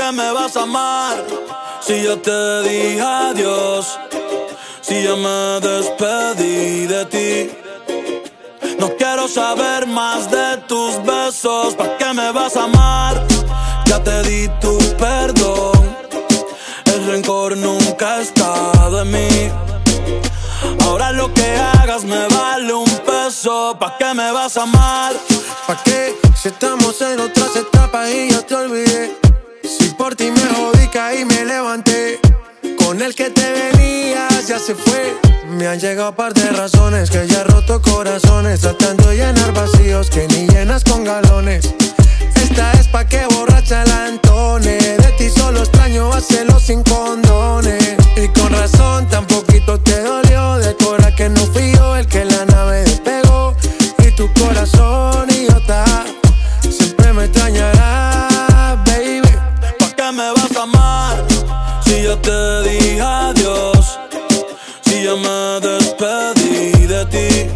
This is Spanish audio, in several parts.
qué me vas a amar? Si yo te dije adiós, si ya me despedí de ti. No quiero saber más de tus besos. ¿Pa' qué me vas a amar? Ya te di tu perdón. El rencor nunca ha estado en mí. Ahora lo que hagas me vale un peso. ¿Pa' qué me vas a amar? ¿Pa' qué? Si estamos en otras etapas y yo te olvidé. Si por ti me jodí, caí, me levanté. Con el que te venías ya se fue. Me han llegado par de razones que ya he roto corazones, tratando de llenar vacíos que ni llenas con galones. Esta es pa' que borracha la entone. De ti solo extraño hacerlo sin condones. Y con razón tan poquito te dolió. De cora que no fui yo el que la nave despegó. Y tu corazón idiota siempre me extrañará, baby. ¿Pa' qué me vas a amar? Si yo te dije adiós, si ya me despedí de ti.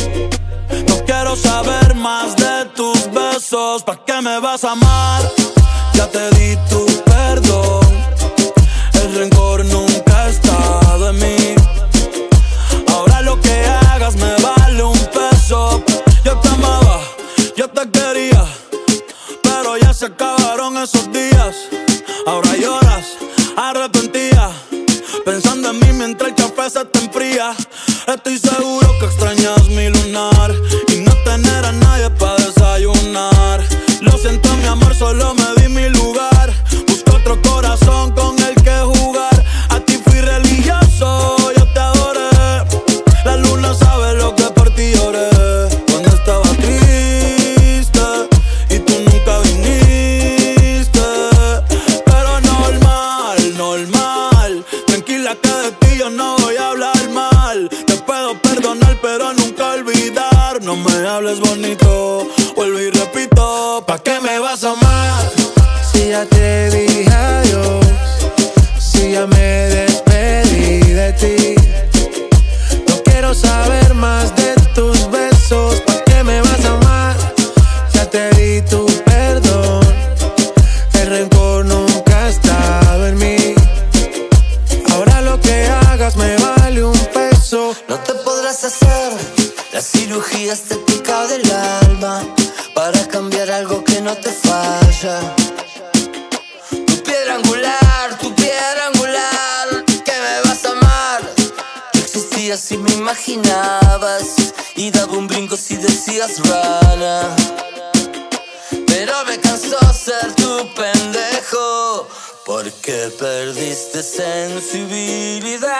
No quiero saber más de tus besos. ¿Pa' qué me vas a amar? Ya te di tu perdón. El rencor nunca ha estado en mí. Ahora lo que hagas me vale un peso. Yo te amaba, yo te quería, pero ya se acabaron esos días. Ahora lloras, arrepentida, pensando en mí mientras el café se te enfría. Estoy seguro que extrañas mi lunar y no tener a nadie para desayunar. Lo siento, mi amor, solo me di mi lugar. Busco otro corazón con el que jugar. A ti fui religioso, yo te adoré. La luna sabe lo que por ti lloré. Cuando estaba triste y tú nunca viniste. Pero normal, normal. Tranquila que de ti yo no voy a hablar mal. Te puedo perdonar pero nunca olvidar. No me hables bonito, vuelvo y repito. ¿Pa' qué me vas a amar? Si ya te dije adiós, si ya me despedí de ti. No quiero saber más de tus besos. ¿Pa' qué me vas a amar? Ya te di tu perdón. El rencor nunca ha estado en mí. Ahora lo que hagas me vale un peso. No te podrás hacer la cirugía estética del alma para cambiar algo que no te falla. Tu piedra angular, que me vas a amar. Yo existía si me imaginabas y daba un brinco si decías rana. Pero me cansó ser tu pendejo, porque perdiste sensibilidad.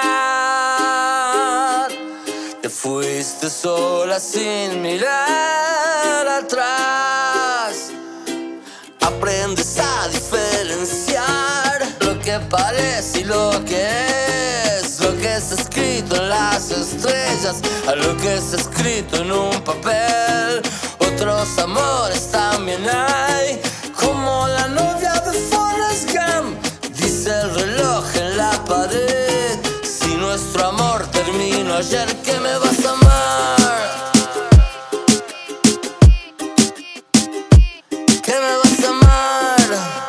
Te fuiste sola sin mirar atrás. Aprendes a diferenciar lo que parece y lo que es. Lo que está escrito en las estrellas a lo que está escrito en un papel. Otros amores también hay, como la novia de Forrest Gump. Dice el reloj en la pared: si nuestro amor terminó ayer, ¿qué me vas a amar? ¿Qué me vas a amar?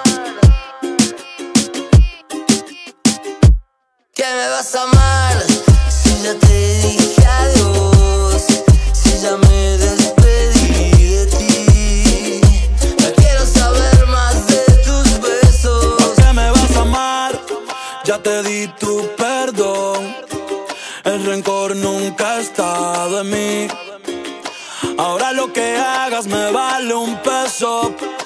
¿Qué me vas a amar? Si ya te dije adiós, si ya me despedí de ti. No quiero saber más de tus besos. ¿Por qué me vas a amar? Ya te di tu perdón. El rencor nunca ha estado en mí. Ahora lo que hagas me vale un peso.